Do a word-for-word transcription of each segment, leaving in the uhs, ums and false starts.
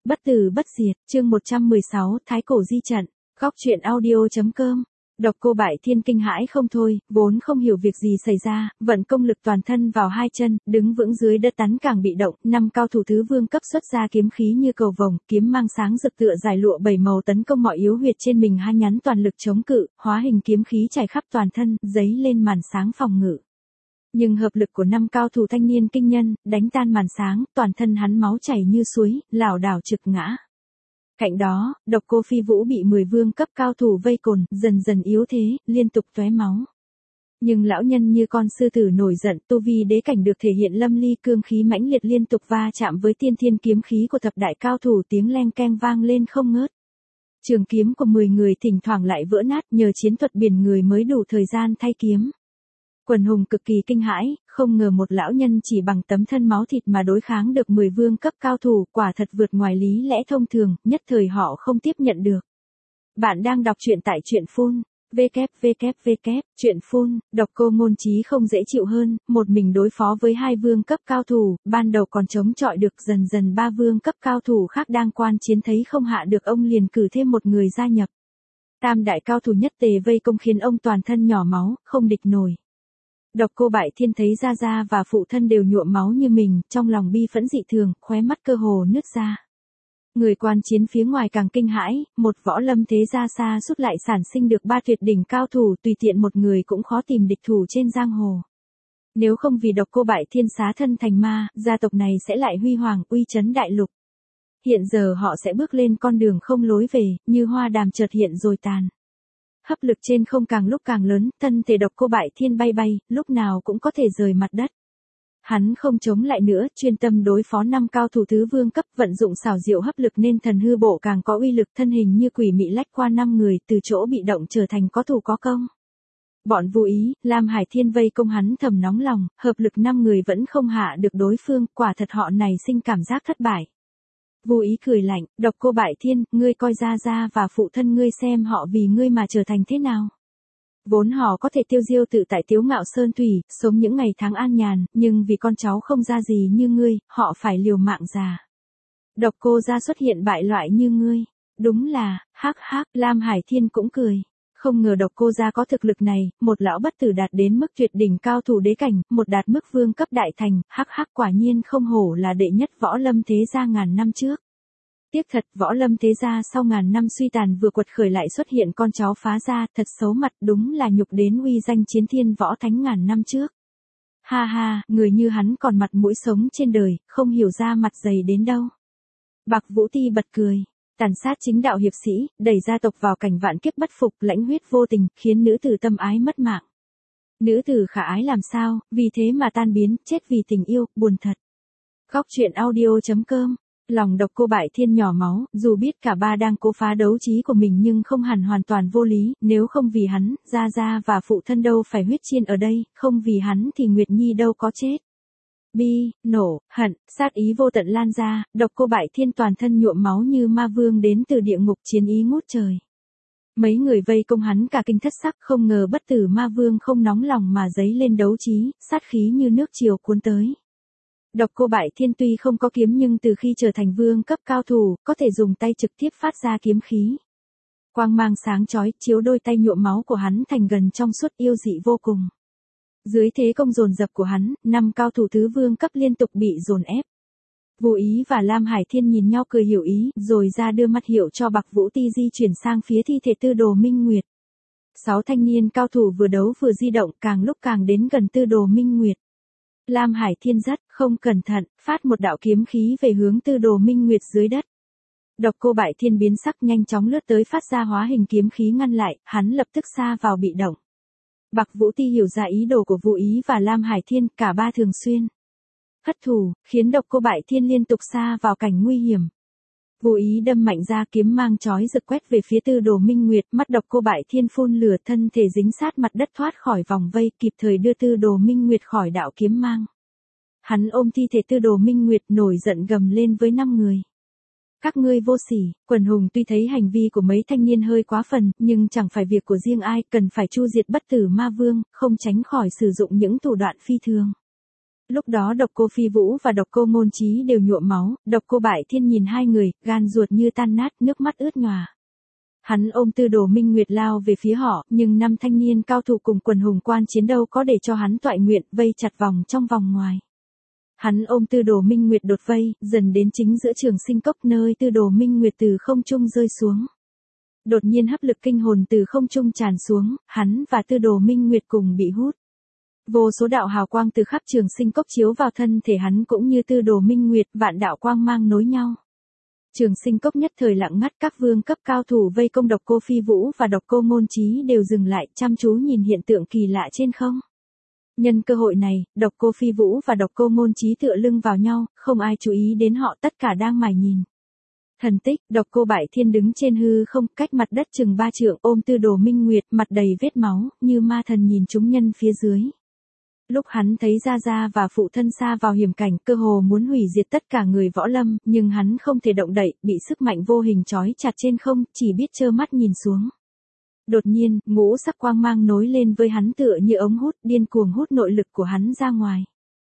Bất tử bất diệt, chương một trăm mười sáu, Thái cổ di trận. Góc truyện audio.com. Độc Cô Bại Thiên kinh hãi không thôi, vốn không hiểu việc gì xảy ra, vận công lực toàn thân vào hai chân, đứng vững dưới đất tắn càng bị động, năm cao thủ thứ vương cấp xuất ra kiếm khí như cầu vồng, kiếm mang sáng rực tựa giải lụa bảy màu tấn công mọi yếu huyệt trên mình, hai nhắn toàn lực chống cự, hóa hình kiếm khí trải khắp toàn thân, giấy lên màn sáng phòng ngự. Nhưng hợp lực của năm cao thủ thanh niên kinh nhân, đánh tan màn sáng, toàn thân hắn máu chảy như suối, lảo đảo trực ngã. Cạnh đó, Độc Cô Phi Vũ bị mười vương cấp cao thủ vây cồn, dần dần yếu thế, liên tục tóe máu. Nhưng lão nhân như con sư tử nổi giận, tu vi đế cảnh được thể hiện lâm ly, cương khí mãnh liệt liên tục va chạm với tiên thiên kiếm khí của thập đại cao thủ, tiếng leng keng vang lên không ngớt. Trường kiếm của mười người thỉnh thoảng lại vỡ nát, nhờ chiến thuật biển người mới đủ thời gian thay kiếm. Quần hùng cực kỳ kinh hãi, không ngờ một lão nhân chỉ bằng tấm thân máu thịt mà đối kháng được mười vương cấp cao thủ, quả thật vượt ngoài lý lẽ thông thường, nhất thời họ không tiếp nhận được. Bạn đang đọc truyện tại truyện phun, www, truyện phun, Độc Cô ngôn trí không dễ chịu hơn, một mình đối phó với hai vương cấp cao thủ, ban đầu còn chống chọi được, dần dần ba vương cấp cao thủ khác đang quan chiến thấy không hạ được ông liền cử thêm một người gia nhập. Tam đại cao thủ nhất tề vây công khiến ông toàn thân nhỏ máu, không địch nổi. Độc Cô Bại Thiên thấy Gia Gia và phụ thân đều nhuộm máu như mình, trong lòng bi phẫn dị thường, khóe mắt cơ hồ nứt ra. Người quan chiến phía ngoài càng kinh hãi, một võ lâm thế gia xa suốt lại sản sinh được ba tuyệt đỉnh cao thủ, tùy tiện một người cũng khó tìm địch thủ trên giang hồ. Nếu không vì Độc Cô Bại Thiên xá thân thành ma, gia tộc này sẽ lại huy hoàng, uy chấn đại lục. Hiện giờ họ sẽ bước lên con đường không lối về, như hoa đàm chợt hiện rồi tàn. Hấp lực trên không càng lúc càng lớn, thân thể Độc Cô Bại Thiên bay bay, lúc nào cũng có thể rời mặt đất. Hắn không chống lại nữa, chuyên tâm đối phó năm cao thủ thứ vương cấp, vận dụng xảo diệu hấp lực nên thần hư bộ càng có uy lực, thân hình như quỷ mị lách qua năm người, từ chỗ bị động trở thành có thủ có công. Bọn Vô Ý, Lam Hải Thiên vây công hắn thầm nóng lòng, hợp lực năm người vẫn không hạ được đối phương, quả thật họ này sinh cảm giác thất bại. Vô Ý cười lạnh, Độc Cô Bại Thiên, ngươi coi Gia Gia và phụ thân ngươi xem họ vì ngươi mà trở thành thế nào. Vốn họ có thể tiêu diêu tự tại tiếu ngạo sơn thủy, sống những ngày tháng an nhàn, nhưng vì con cháu không ra gì như ngươi, họ phải liều mạng già. Độc Cô gia xuất hiện bại loại như ngươi. Đúng là, hắc hắc, Lam Hải Thiên cũng cười. Không ngờ Độc Cô gia có thực lực này, một lão bất tử đạt đến mức tuyệt đỉnh cao thủ đế cảnh, một đạt mức vương cấp đại thành, hắc hắc quả nhiên không hổ là đệ nhất võ lâm thế gia ngàn năm trước. Tiếc thật, võ lâm thế gia sau ngàn năm suy tàn vừa quật khởi lại xuất hiện con cháu phá gia, thật xấu mặt, đúng là nhục đến uy danh chiến thiên võ thánh ngàn năm trước. Ha ha, người như hắn còn mặt mũi sống trên đời, không hiểu ra mặt dày đến đâu. Bạc Vũ Ti bật cười. Tàn sát chính đạo hiệp sĩ, đẩy gia tộc vào cảnh vạn kiếp bất phục, lãnh huyết vô tình, khiến nữ tử tâm ái mất mạng. Nữ tử khả ái làm sao, vì thế mà tan biến, chết vì tình yêu, buồn thật. Góc truyện audio.com. Lòng Độc Cô Bại Thiên nhỏ máu, dù biết cả ba đang cố phá đấu trí của mình nhưng không hẳn hoàn toàn vô lý, nếu không vì hắn, Gia Gia và phụ thân đâu phải huyết chiên ở đây, không vì hắn thì Nguyệt Nhi đâu có chết. Bi, nổ, hận, sát ý vô tận lan ra, Độc Cô Bại Thiên toàn thân nhuộm máu như ma vương đến từ địa ngục, chiến ý ngút trời. Mấy người vây công hắn cả kinh thất sắc, không ngờ bất tử ma vương không nóng lòng mà dấy lên đấu trí, sát khí như nước triều cuốn tới. Độc Cô Bại Thiên tuy không có kiếm nhưng từ khi trở thành vương cấp cao thủ, có thể dùng tay trực tiếp phát ra kiếm khí. Quang mang sáng chói, chiếu đôi tay nhuộm máu của hắn thành gần trong suốt, yêu dị vô cùng. Dưới thế công dồn dập của hắn, năm cao thủ thứ vương cấp liên tục bị dồn ép. Vô Ý và Lam Hải Thiên nhìn nhau cười hiểu ý, rồi ra đưa mắt hiệu cho Bạc Vũ Ti di chuyển sang phía thi thể Tư Đồ Minh Nguyệt. Sáu thanh niên cao thủ vừa đấu vừa di động, càng lúc càng đến gần Tư Đồ Minh Nguyệt. Lam Hải Thiên rất không cẩn thận, phát một đạo kiếm khí về hướng Tư Đồ Minh Nguyệt dưới đất. Độc Cô Bại Thiên biến sắc nhanh chóng lướt tới phát ra hóa hình kiếm khí ngăn lại, hắn lập tức sa vào bị động. Bạc Vũ Ti hiểu ra ý đồ của Vô Ý và Lam Hải Thiên, cả ba thường xuyên hất thủ, khiến Độc Cô Bại Thiên liên tục sa vào cảnh nguy hiểm. Vô Ý đâm mạnh ra kiếm mang chói rực quét về phía Tư Đồ Minh Nguyệt, mắt Độc Cô Bại Thiên phun lửa, thân thể dính sát mặt đất thoát khỏi vòng vây, kịp thời đưa Tư Đồ Minh Nguyệt khỏi đạo kiếm mang. Hắn ôm thi thể Tư Đồ Minh Nguyệt nổi giận gầm lên với năm người. Các ngươi vô sỉ, quần hùng tuy thấy hành vi của mấy thanh niên hơi quá phần, nhưng chẳng phải việc của riêng ai, cần phải chu diệt bất tử ma vương, không tránh khỏi sử dụng những thủ đoạn phi thường. Lúc đó Độc Cô Phi Vũ và Độc Cô Ngôn Chí đều nhuộm máu, Độc Cô Bại Thiên nhìn hai người, gan ruột như tan nát, nước mắt ướt nhòa. Hắn ôm Tư Đồ Minh Nguyệt lao về phía họ, nhưng năm thanh niên cao thủ cùng quần hùng quan chiến đâu có để cho hắn toại nguyện, vây chặt vòng trong vòng ngoài. Hắn ôm Tư Đồ Minh Nguyệt đột vây, dần đến chính giữa Trường Sinh Cốc nơi Tư Đồ Minh Nguyệt từ không trung rơi xuống. Đột nhiên hấp lực kinh hồn từ không trung tràn xuống, hắn và Tư Đồ Minh Nguyệt cùng bị hút. Vô số đạo hào quang từ khắp Trường Sinh Cốc chiếu vào thân thể hắn cũng như Tư Đồ Minh Nguyệt, vạn đạo quang mang nối nhau. Trường Sinh Cốc nhất thời lặng ngắt, các vương cấp cao thủ vây công Độc Cô Phi Vũ và Độc Cô Ngôn Chí đều dừng lại, chăm chú nhìn hiện tượng kỳ lạ trên không. Nhân cơ hội này, Độc Cô Phi Vũ và Độc Cô Ngôn Chí tựa lưng vào nhau, không ai chú ý đến họ, tất cả đang mải nhìn. Thần tích, Độc Cô Bại Thiên đứng trên hư không, cách mặt đất chừng ba trượng, ôm Tư Đồ Minh Nguyệt, mặt đầy vết máu, như ma thần nhìn chúng nhân phía dưới. Lúc hắn thấy Gia Gia và phụ thân xa vào hiểm cảnh, cơ hồ muốn hủy diệt tất cả người võ lâm, nhưng hắn không thể động đậy, bị sức mạnh vô hình trói chặt trên không, chỉ biết trơ mắt nhìn xuống. Đột nhiên, ngũ sắc quang mang nối lên với hắn tựa như ống hút, điên cuồng hút nội lực của hắn ra ngoài.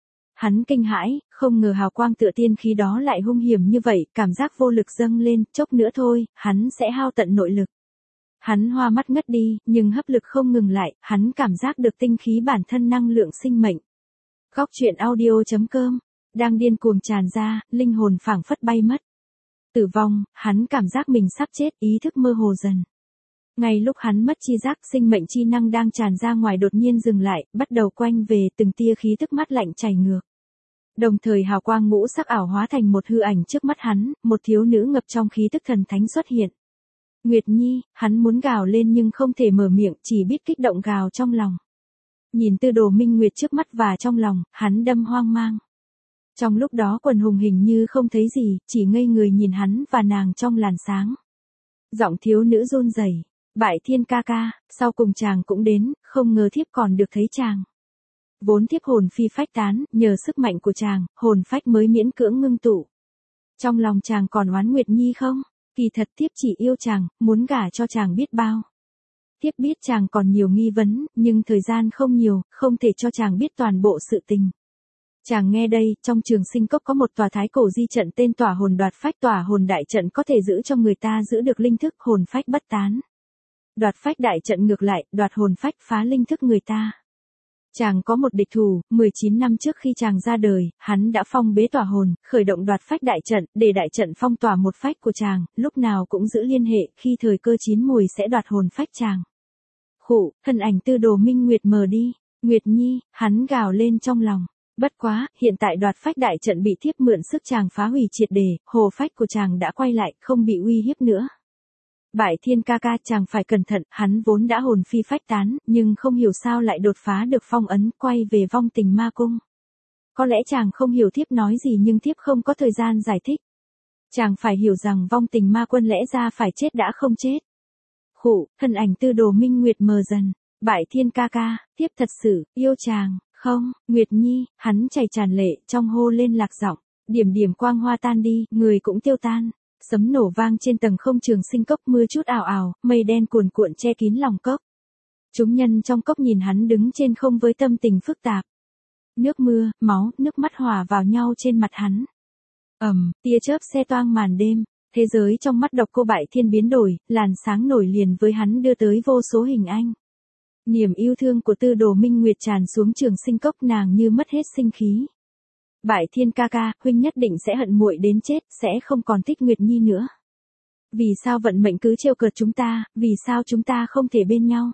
Hắn kinh hãi, không ngờ hào quang tựa tiên khí đó lại hung hiểm như vậy, cảm giác vô lực dâng lên, chốc nữa thôi, hắn sẽ hao tận nội lực. Hắn hoa mắt ngất đi, nhưng hấp lực không ngừng lại, hắn cảm giác được tinh khí bản thân năng lượng sinh mệnh. Góc truyện audio chấm com, đang điên cuồng tràn ra, linh hồn phảng phất bay mất. Tử vong, hắn cảm giác mình sắp chết, ý thức mơ hồ dần. Ngay lúc hắn mất chi giác, sinh mệnh chi năng đang tràn ra ngoài đột nhiên dừng lại, bắt đầu quanh về, từng tia khí tức mát lạnh chảy ngược. Đồng thời hào quang ngũ sắc ảo hóa thành một hư ảnh trước mắt hắn, một thiếu nữ ngập trong khí tức thần thánh xuất hiện. Nguyệt Nhi, hắn muốn gào lên nhưng không thể mở miệng, chỉ biết kích động gào trong lòng. Nhìn Tư Đồ Minh Nguyệt trước mắt và trong lòng, hắn đâm hoang mang. Trong lúc đó quần hùng hình như không thấy gì, chỉ ngây người nhìn hắn và nàng trong làn sáng. Giọng thiếu nữ run rẩy, Bại Thiên ca ca, sau cùng chàng cũng đến, không ngờ thiếp còn được thấy chàng. Vốn thiếp hồn phi phách tán, nhờ sức mạnh của chàng, hồn phách mới miễn cưỡng ngưng tụ. Trong lòng chàng còn oán Nguyệt Nhi không? Kỳ thật thiếp chỉ yêu chàng, muốn gả cho chàng biết bao. Thiếp biết chàng còn nhiều nghi vấn, nhưng thời gian không nhiều, không thể cho chàng biết toàn bộ sự tình. Chàng nghe đây, trong Trường Sinh Cốc có một tòa thái cổ di trận tên Tỏa Hồn Đoạt Phách, Tỏa Hồn Đại Trận có thể giữ cho người ta giữ được linh thức, hồn phách bất tán. Đoạt Phách Đại Trận ngược lại, đoạt hồn phách, phá linh thức người ta. Chàng có một địch thủ, mười chín năm trước khi chàng ra đời, hắn đã phong bế tỏa hồn, khởi động Đoạt Phách Đại Trận, để đại trận phong tỏa một phách của chàng, lúc nào cũng giữ liên hệ, khi thời cơ chín mùi sẽ đoạt hồn phách chàng. Khụ, thân ảnh Tư Đồ Minh Nguyệt mờ đi, Nguyệt Nhi, hắn gào lên trong lòng. Bất quá, hiện tại Đoạt Phách Đại Trận bị thiếp mượn sức chàng phá hủy triệt để, hồ phách của chàng đã quay lại, không bị uy hiếp nữa. Bại Thiên ca ca, chàng phải cẩn thận, hắn vốn đã hồn phi phách tán, nhưng không hiểu sao lại đột phá được phong ấn, quay về vong tình ma cung. Có lẽ chàng không hiểu thiếp nói gì nhưng thiếp không có thời gian giải thích. Chàng phải hiểu rằng vong tình ma quân lẽ ra phải chết đã không chết. Khụ, thân ảnh Tư Đồ Minh Nguyệt mờ dần. Bại Thiên ca ca, thiếp thật sự, yêu chàng, không, Nguyệt Nhi, hắn chảy tràn lệ, trong hô lên lạc giọng. Điểm điểm quang hoa tan đi, người cũng tiêu tan. Sấm nổ vang trên tầng không Trường Sinh Cốc, mưa chút ảo ảo, mây đen cuồn cuộn che kín lòng cốc. Chúng nhân trong cốc nhìn hắn đứng trên không với tâm tình phức tạp. Nước mưa, máu, nước mắt hòa vào nhau trên mặt hắn. Ầm, tia chớp xe toang màn đêm, thế giới trong mắt Độc Cô Bại Thiên biến đổi, làn sáng nổi liền với hắn đưa tới vô số hình ảnh. Niềm yêu thương của Tư Đồ Minh Nguyệt tràn xuống Trường Sinh Cốc, nàng như mất hết sinh khí. Bại Thiên ca ca, huynh nhất định sẽ hận muội đến chết, sẽ không còn thích Nguyệt Nhi nữa. Vì sao vận mệnh cứ trêu cợt chúng ta, vì sao chúng ta không thể bên nhau?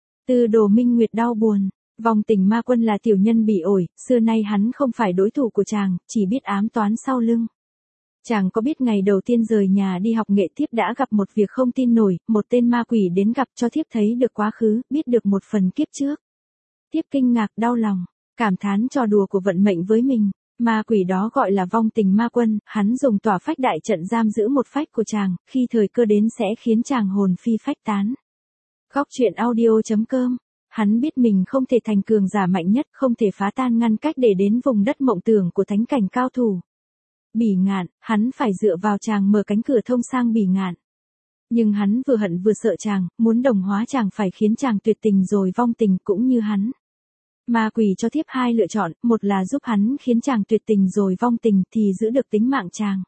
Tư Đồ Minh Nguyệt đau buồn, vong tình ma quân là tiểu nhân bỉ ổi, xưa nay hắn không phải đối thủ của chàng, chỉ biết ám toán sau lưng. Chàng có biết ngày đầu tiên rời nhà đi học nghệ thiếp đã gặp một việc không tin nổi, một tên ma quỷ đến gặp cho thiếp thấy được quá khứ, biết được một phần kiếp trước. Thiếp kinh ngạc đau lòng, cảm thán trò đùa của vận mệnh với mình. Ma quỷ đó gọi là vong tình ma quân, hắn dùng tỏa phách đại trận giam giữ một phách của chàng, khi thời cơ đến sẽ khiến chàng hồn phi phách tán. Góc truyện audio chấm com, hắn biết mình không thể thành cường giả mạnh nhất, không thể phá tan ngăn cách để đến vùng đất mộng tưởng của thánh cảnh cao thủ. Bỉ Ngạn, hắn phải dựa vào chàng mở cánh cửa thông sang Bỉ Ngạn. Nhưng hắn vừa hận vừa sợ chàng, muốn đồng hóa chàng phải khiến chàng tuyệt tình rồi vong tình cũng như hắn. Ma quỷ cho thiếp hai lựa chọn, một là giúp hắn khiến chàng tuyệt tình rồi vong tình thì giữ được tính mạng chàng.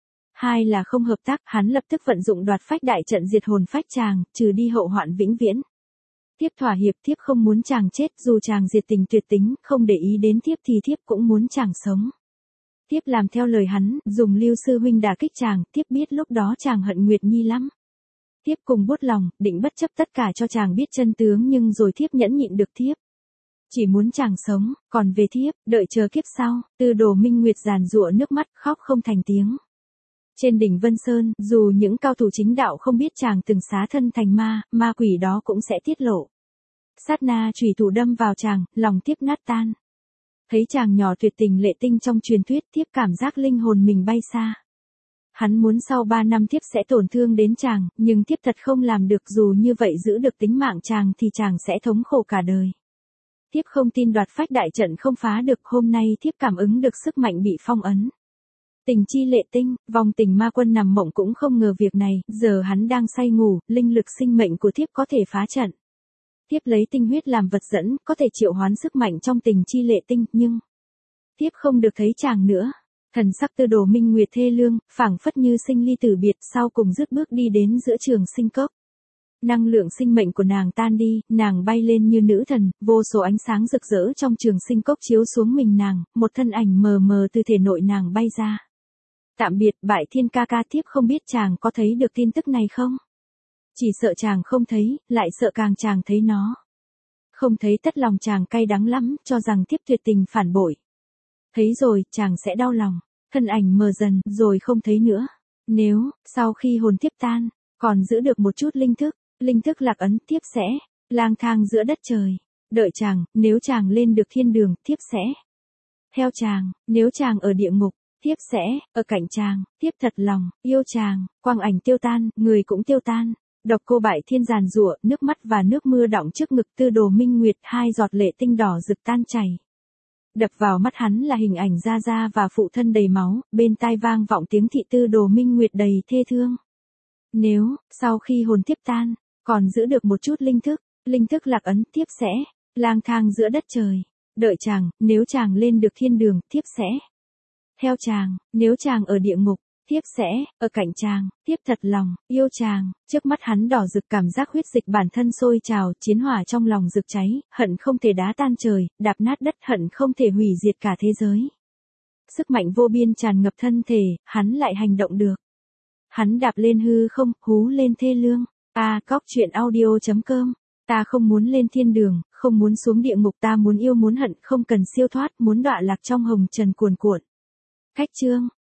Hai là không hợp tác, hắn lập tức vận dụng đoạt phách đại trận diệt hồn phách chàng, trừ đi hậu hoạn vĩnh viễn. Thiếp thỏa hiệp, thiếp không muốn chàng chết, dù chàng diệt tình tuyệt tính, không để ý đến thiếp thì thiếp cũng muốn chàng sống. Thiếp làm theo lời hắn, dùng Lưu sư huynh đả kích chàng, thiếp biết lúc đó chàng hận Nguyệt Nhi lắm. Thiếp cùng buốt lòng, định bất chấp tất cả cho chàng biết chân tướng nhưng rồi thiếp nhẫn nhịn được thiếp. Chỉ muốn chàng sống, còn về thiếp, đợi chờ kiếp sau, Tư Đồ Minh Nguyệt giàn giụa nước mắt khóc không thành tiếng. Trên đỉnh Vân Sơn, dù những cao thủ chính đạo không biết chàng từng xá thân thành ma, ma quỷ đó cũng sẽ tiết lộ. Sát na chủy thủ đâm vào chàng, lòng thiếp nát tan. Thấy chàng nhỏ tuyệt tình lệ tinh trong truyền thuyết, thiếp cảm giác linh hồn mình bay xa. Hắn muốn sau ba năm thiếp sẽ tổn thương đến chàng, nhưng thiếp thật không làm được, dù như vậy giữ được tính mạng chàng thì chàng sẽ thống khổ cả đời. Thiếp không tin đoạt phách đại trận không phá được, hôm nay thiếp cảm ứng được sức mạnh bị phong ấn. Tình chi lệ tinh, vòng tình ma quân nằm mộng cũng không ngờ việc này, giờ hắn đang say ngủ, linh lực sinh mệnh của thiếp có thể phá trận. Thiếp lấy tinh huyết làm vật dẫn, có thể triệu hoán sức mạnh trong tình chi lệ tinh, nhưng thiếp không được thấy chàng nữa. Thần sắc Tư Đồ Minh Nguyệt thê lương, phảng phất như sinh ly tử biệt, sau cùng dứt bước đi đến giữa trường sinh cốc. Năng lượng sinh mệnh của nàng tan đi, nàng bay lên như nữ thần, vô số ánh sáng rực rỡ trong trường sinh cốc chiếu xuống mình nàng, một thân ảnh mờ mờ từ thể nội nàng bay ra. Tạm biệt, Bại Thiên ca ca, thiếp không biết chàng có thấy được tin tức này không? Chỉ sợ chàng không thấy, lại sợ càng chàng thấy nó. Không thấy tất lòng chàng cay đắng lắm, cho rằng thiếp tuyệt tình phản bội. Thấy rồi, chàng sẽ đau lòng, thân ảnh mờ dần, rồi không thấy nữa. Nếu, sau khi hồn thiếp tan, còn giữ được một chút linh thức, linh thức lạc ấn, thiếp sẽ lang thang giữa đất trời. Đợi chàng, nếu chàng lên được thiên đường, thiếp sẽ theo chàng, nếu chàng ở địa ngục, thiếp sẽ ở cạnh chàng, thiếp thật lòng yêu chàng. Quang ảnh tiêu tan, người cũng tiêu tan. Độc Cô Bại Thiên giàn giụa, nước mắt và nước mưa đọng trước ngực Tư Đồ Minh Nguyệt, hai giọt lệ tinh đỏ rực tan chảy. Đập vào mắt hắn là hình ảnh Gia Gia và phụ thân đầy máu, bên tai vang vọng tiếng thị Tư Đồ Minh Nguyệt đầy thê thương. Nếu, sau khi hồn thiếp tan, còn giữ được một chút linh thức, linh thức lạc ấn, thiếp sẽ lang thang giữa đất trời. Đợi chàng, nếu chàng lên được thiên đường, thiếp sẽ theo chàng, nếu chàng ở địa ngục, thiếp sẽ ở cạnh chàng, thiếp thật lòng yêu chàng. Trước mắt hắn đỏ rực, cảm giác huyết dịch bản thân sôi trào, chiến hỏa trong lòng rực cháy, hận không thể đá tan trời, đạp nát đất, hận không thể hủy diệt cả thế giới. Sức mạnh vô biên tràn ngập thân thể, hắn lại hành động được. Hắn đạp lên hư không, hú lên thê lương. A Cóc Truyện Audio chấm com. Ta không muốn lên thiên đường, không muốn xuống địa ngục, ta muốn yêu muốn hận, không cần siêu thoát, muốn đọa lạc trong hồng trần cuồn cuộn. Khách chương